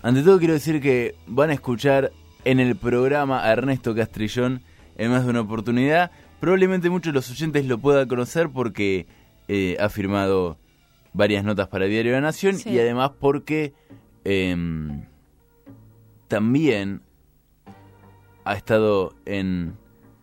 Ante todo quiero decir que van a escuchar en el programa a Ernesto Castrillón en más de una oportunidad. Probablemente muchos de los oyentes lo puedan conocer porque ha firmado varias notas para el Diario de la Nación, sí. Y además porque también ha estado en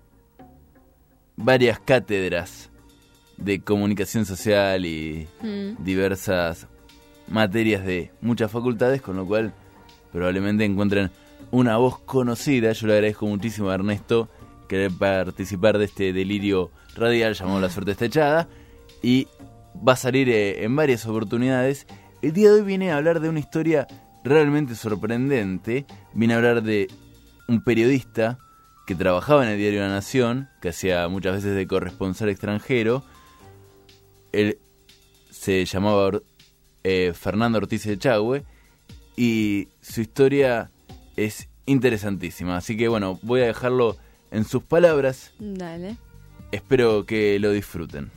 varias cátedras de comunicación social y diversas materias de muchas facultades, con lo cual probablemente encuentren una voz conocida. Yo le agradezco muchísimo a Ernesto querer participar de este delirio radial llamado La Suerte Está Echada, y va a salir en varias oportunidades. El día de hoy viene a hablar de una historia realmente sorprendente. Viene a hablar de un periodista que trabajaba en el Diario de la Nación, que hacía muchas veces de corresponsal extranjero. Él se llamaba Fernando Ortiz Echagüe, y su historia es interesantísima. Así que bueno, voy a dejarlo en sus palabras. Dale. Espero que lo disfruten.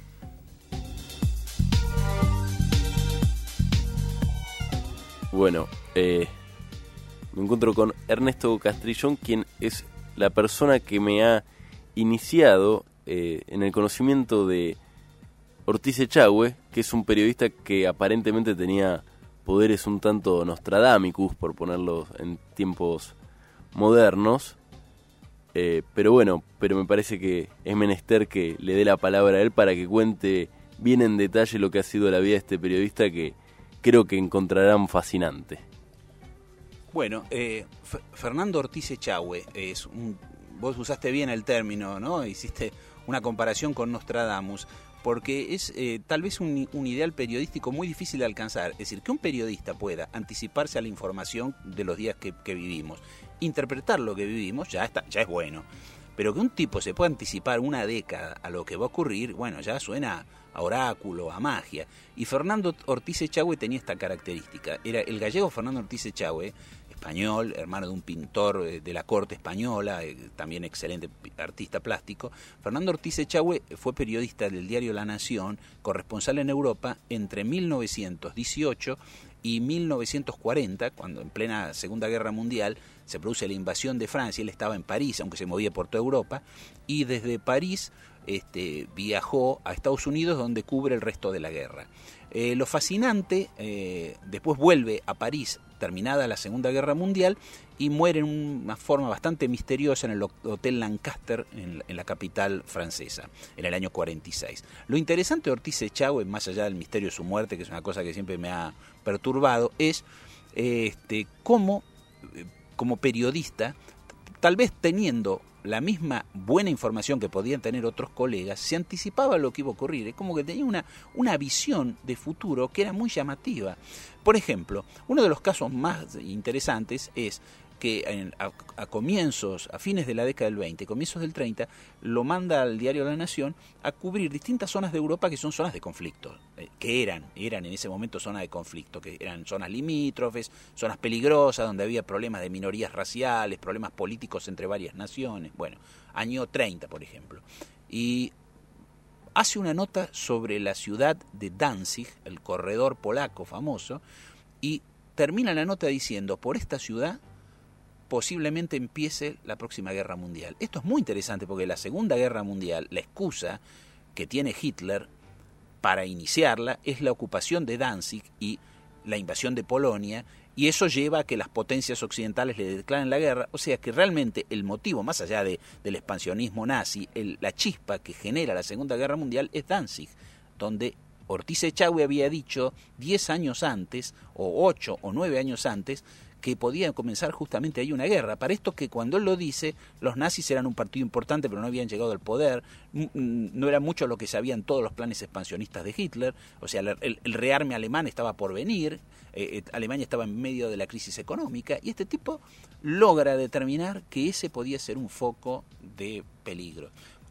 Bueno, me encuentro con Ernesto Castrillón, quien es la persona que me ha iniciado en el conocimiento de Ortiz Echagüe, que es un periodista que aparentemente tenía poderes un tanto Nostradamus, por ponerlos en tiempos modernos. Pero me parece que es menester que le dé la palabra a él para que cuente bien en detalle lo que ha sido la vida de este periodista, que creo que encontrarán fascinante. Bueno, Fernando Ortiz Echagüe, vos usaste bien el término, ¿no? Hiciste una comparación con Nostradamus, porque es tal vez un ideal periodístico muy difícil de alcanzar. Es decir, que un periodista pueda anticiparse a la información de los días que vivimos, interpretar lo que vivimos, ya es bueno. Pero que un tipo se pueda anticipar una década a lo que va a ocurrir, bueno, ya suena a oráculo, a magia. Y Fernando Ortiz Echagüe tenía esta característica. Era el gallego Fernando Ortiz Echagüe, español, hermano de un pintor de la corte española, también excelente artista plástico. Fernando Ortiz Echagüe fue periodista del diario La Nación, corresponsal en Europa entre 1918 y 1940, cuando en plena Segunda Guerra Mundial se produce la invasión de Francia. Él estaba en París, aunque se movía por toda Europa, y desde París viajó a Estados Unidos, donde cubre el resto de la guerra. Lo fascinante, después vuelve a París terminada la Segunda Guerra Mundial y muere en una forma bastante misteriosa en el Hotel Lancaster, en la capital francesa, en el año 46. Lo interesante de Ortiz Echagüe, más allá del misterio de su muerte, que es una cosa que siempre me ha perturbado, es cómo, como periodista, tal vez teniendo la misma buena información que podían tener otros colegas, se anticipaba lo que iba a ocurrir. Es como que tenía una visión de futuro que era muy llamativa. Por ejemplo, uno de los casos más interesantes es que a fines de la década del 20, comienzos del 30, lo manda al diario La Nación a cubrir distintas zonas de Europa que son zonas de conflicto, que eran en ese momento zonas de conflicto, que eran zonas limítrofes, zonas peligrosas, donde había problemas de minorías raciales, problemas políticos entre varias naciones. Bueno, año 30, por ejemplo. Y hace una nota sobre la ciudad de Danzig, el corredor polaco famoso, y termina la nota diciendo: por esta ciudad posiblemente empiece la próxima guerra mundial. Esto es muy interesante porque la Segunda Guerra Mundial, la excusa que tiene Hitler para iniciarla es la ocupación de Danzig y la invasión de Polonia, y eso lleva a que las potencias occidentales le declaren la guerra. O sea que realmente el motivo, más allá del expansionismo nazi, la chispa que genera la Segunda Guerra Mundial es Danzig, donde Ortiz Echagüe había dicho 10 años antes, o 8 o 9 años antes, que podía comenzar justamente ahí una guerra. Para esto, que cuando él lo dice, los nazis eran un partido importante, pero no habían llegado al poder, no era mucho lo que sabían todos los planes expansionistas de Hitler, o sea, el rearme alemán estaba por venir, Alemania estaba en medio de la crisis económica, y este tipo logra determinar que ese podía ser un foco de peligro.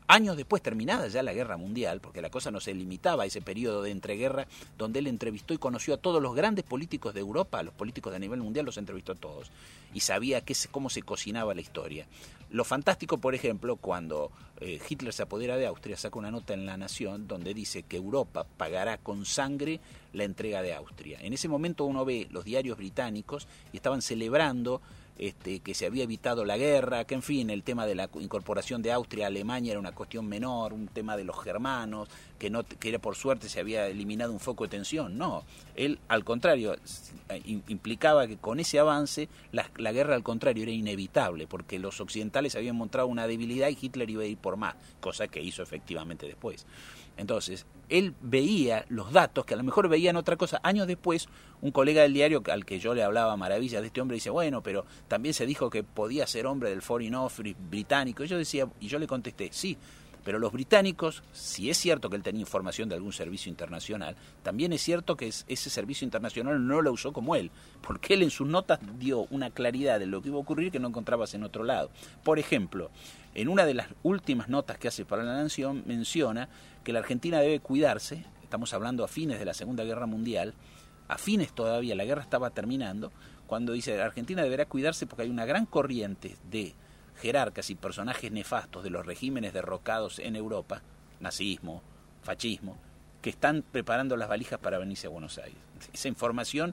años después, terminada ya la Guerra Mundial, porque la cosa no se limitaba a ese periodo de entreguerra, donde él entrevistó y conoció a todos los grandes políticos de Europa, a los políticos de nivel mundial los entrevistó a todos, y sabía cómo se cocinaba la historia. Lo fantástico, por ejemplo, cuando Hitler se apodera de Austria, saca una nota en La Nación donde dice que Europa pagará con sangre la entrega de Austria. En ese momento uno ve los diarios británicos y estaban celebrando que se había evitado la guerra, que en fin, el tema de la incorporación de Austria a Alemania era una cuestión menor, un tema de los germanos, que era por suerte se había eliminado un foco de tensión. No, él al contrario implicaba que con ese avance la guerra al contrario era inevitable, porque los occidentales habían mostrado una debilidad y Hitler iba a ir por más, cosa que hizo efectivamente después. Entonces, él veía los datos, que a lo mejor veían otra cosa. Años después, un colega del diario al que yo le hablaba maravillas de este hombre dice, bueno, pero también se dijo que podía ser hombre del Foreign Office británico. Y yo le contesté, sí, pero los británicos, si es cierto que él tenía información de algún servicio internacional, también es cierto que ese servicio internacional no lo usó como él, porque él en sus notas dio una claridad de lo que iba a ocurrir que no encontrabas en otro lado. Por ejemplo, en una de las últimas notas que hace para La Nación, menciona que la Argentina debe cuidarse, estamos hablando a fines de la Segunda Guerra Mundial, a fines todavía, la guerra estaba terminando, cuando dice la Argentina deberá cuidarse porque hay una gran corriente de jerarcas y personajes nefastos de los regímenes derrocados en Europa, nazismo, fascismo, que están preparando las valijas para venirse a Buenos Aires. Esa información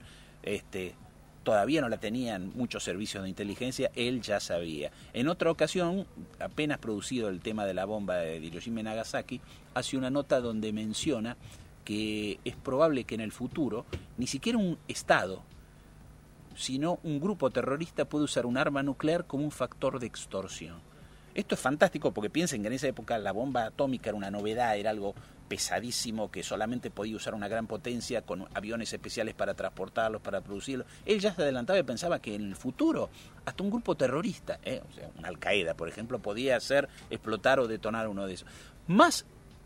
todavía no la tenían muchos servicios de inteligencia, él ya sabía. En otra ocasión, apenas producido el tema de la bomba de Hiroshima y Nagasaki, hace una nota donde menciona que es probable que en el futuro ni siquiera un Estado, sino un grupo terrorista puede usar un arma nuclear como un factor de extorsión. Esto es fantástico porque piensen que en esa época la bomba atómica era una novedad, era algo pesadísimo que solamente podía usar una gran potencia con aviones especiales para transportarlos, para producirlos. Él ya se adelantaba y pensaba que en el futuro hasta un grupo terrorista, o sea, una Al-Qaeda, por ejemplo, podía hacer explotar o detonar uno de esos. Más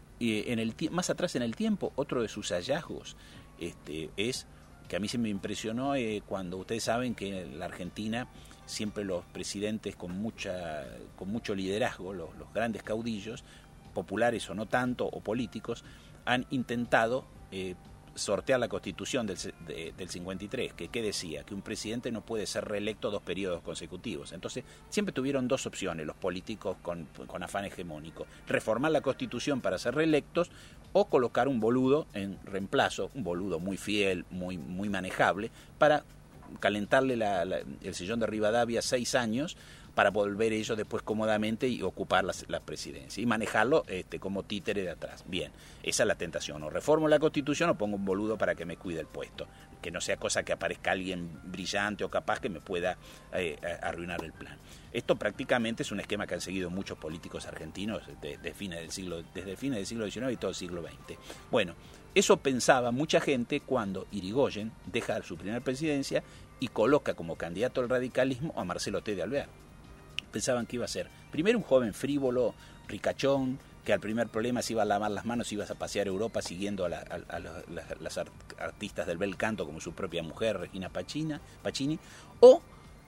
atrás en el tiempo, otro de sus hallazgos es que a mí se me impresionó cuando ustedes saben que en la Argentina siempre los presidentes con mucho liderazgo, los grandes caudillos, populares o no tanto, o políticos, han intentado sortear la Constitución del 53, que decía que un presidente no puede ser reelecto 2 periodos consecutivos. Entonces siempre tuvieron 2 opciones los políticos con afán hegemónico: reformar la Constitución para ser reelectos o colocar un boludo en reemplazo, un boludo muy fiel, muy manejable, para calentarle el sillón de Rivadavia 6 años para volver ellos después cómodamente y ocupar la presidencia y manejarlo como títere de atrás. Bien, esa es la tentación: o reformo la Constitución o pongo un boludo para que me cuide el puesto, que no sea cosa que aparezca alguien brillante o capaz que me pueda arruinar el plan. Esto prácticamente es un esquema que han seguido muchos políticos argentinos desde el fines del siglo XIX y todo el siglo XX. Bueno, eso pensaba mucha gente cuando Irigoyen deja su primera presidencia y coloca como candidato al radicalismo a Marcelo T. de Alvear. Pensaban que iba a ser primero un joven frívolo, ricachón, que al primer problema se iba a lavar las manos y iba a pasear Europa siguiendo a las artistas del bel canto como su propia mujer, Regina Pacini, o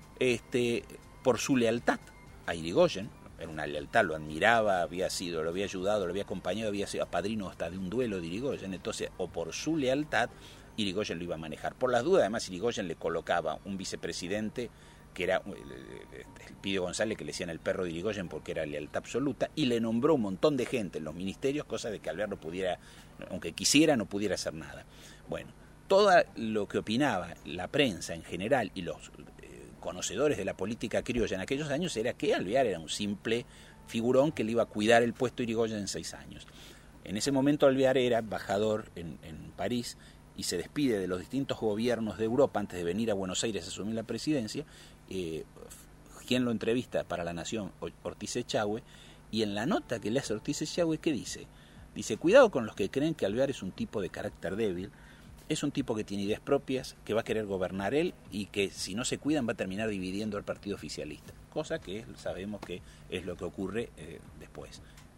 por su lealtad a Irigoyen. Era una lealtad, lo admiraba, lo había ayudado, lo había acompañado, había sido padrino hasta de un duelo de Irigoyen. Entonces, o por su lealtad, Irigoyen lo iba a manejar. Por las dudas, además, Irigoyen le colocaba un vicepresidente que era el Pidio González, que le decían el perro de Irigoyen porque era lealtad absoluta, y le nombró un montón de gente en los ministerios, cosa de que Alvear no pudiera, aunque quisiera, no pudiera hacer nada. Bueno, todo lo que opinaba la prensa en general y los conocedores de la política criolla en aquellos años era que Alvear era un simple figurón que le iba a cuidar el puesto a Irigoyen en 6 años. En ese momento Alvear era embajador en París y se despide de los distintos gobiernos de Europa antes de venir a Buenos Aires a asumir la presidencia. Quien lo entrevista para La Nación, Ortiz Echagüe, y en la nota que le hace Ortiz Echagüe, ¿qué dice? Dice: cuidado con los que creen que Alvear es un tipo de carácter débil, es un tipo que tiene ideas propias, que va a querer gobernar él y que si no se cuidan va a terminar dividiendo al partido oficialista, cosa que sabemos que es lo que ocurre después.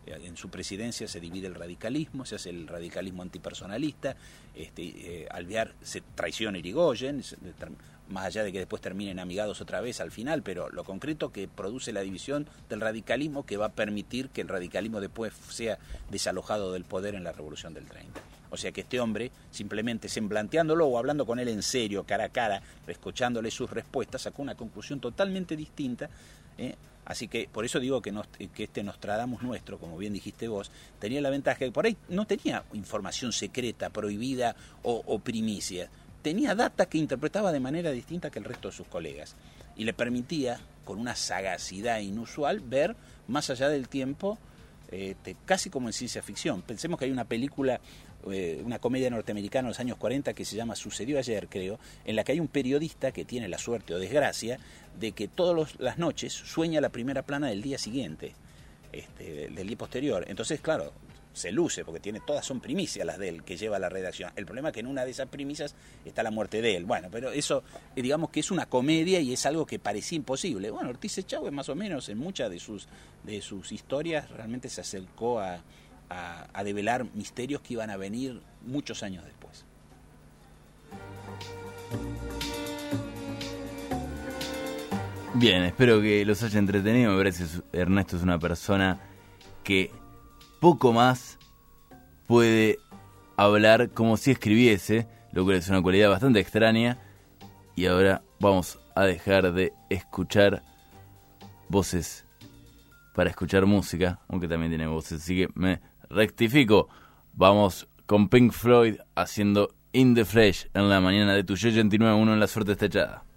En su presidencia se divide el radicalismo, se hace el radicalismo antipersonalista, Alvear se traiciona a Irigoyen, más allá de que después terminen amigados otra vez al final, pero lo concreto que produce la división del radicalismo que va a permitir que el radicalismo después sea desalojado del poder en la Revolución del 30. O sea que este hombre, simplemente semblanteándolo o hablando con él en serio, cara a cara, escuchándole sus respuestas, sacó una conclusión totalmente distinta. Así que por eso digo que este Nostradamus nuestro, como bien dijiste vos, tenía la ventaja que por ahí no tenía información secreta, prohibida o primicia. Tenía data que interpretaba de manera distinta que el resto de sus colegas. Y le permitía, con una sagacidad inusual, ver más allá del tiempo, casi como en ciencia ficción. Pensemos que hay una película, una comedia norteamericana de los años 40 que se llama Sucedió ayer, creo, en la que hay un periodista que tiene la suerte o desgracia de que todas las noches sueña la primera plana del día siguiente, del día posterior. Entonces, claro, se luce porque todas son primicias las de él que lleva a la redacción. El problema es que en una de esas primicias está la muerte de él. Bueno, pero eso, digamos que es una comedia y es algo que parecía imposible. Bueno, Ortiz Echagüe más o menos en muchas de sus historias realmente se acercó a develar misterios que iban a venir muchos años después. Bien, espero que los haya entretenido. Me parece que Ernesto es una persona que poco más puede hablar como si escribiese, lo cual es una cualidad bastante extraña. Y ahora vamos a dejar de escuchar voces para escuchar música, aunque también tiene voces, así que me rectifico. Vamos con Pink Floyd haciendo In the Flesh en la mañana de tu Yo 89.1 en La Suerte Está Echada.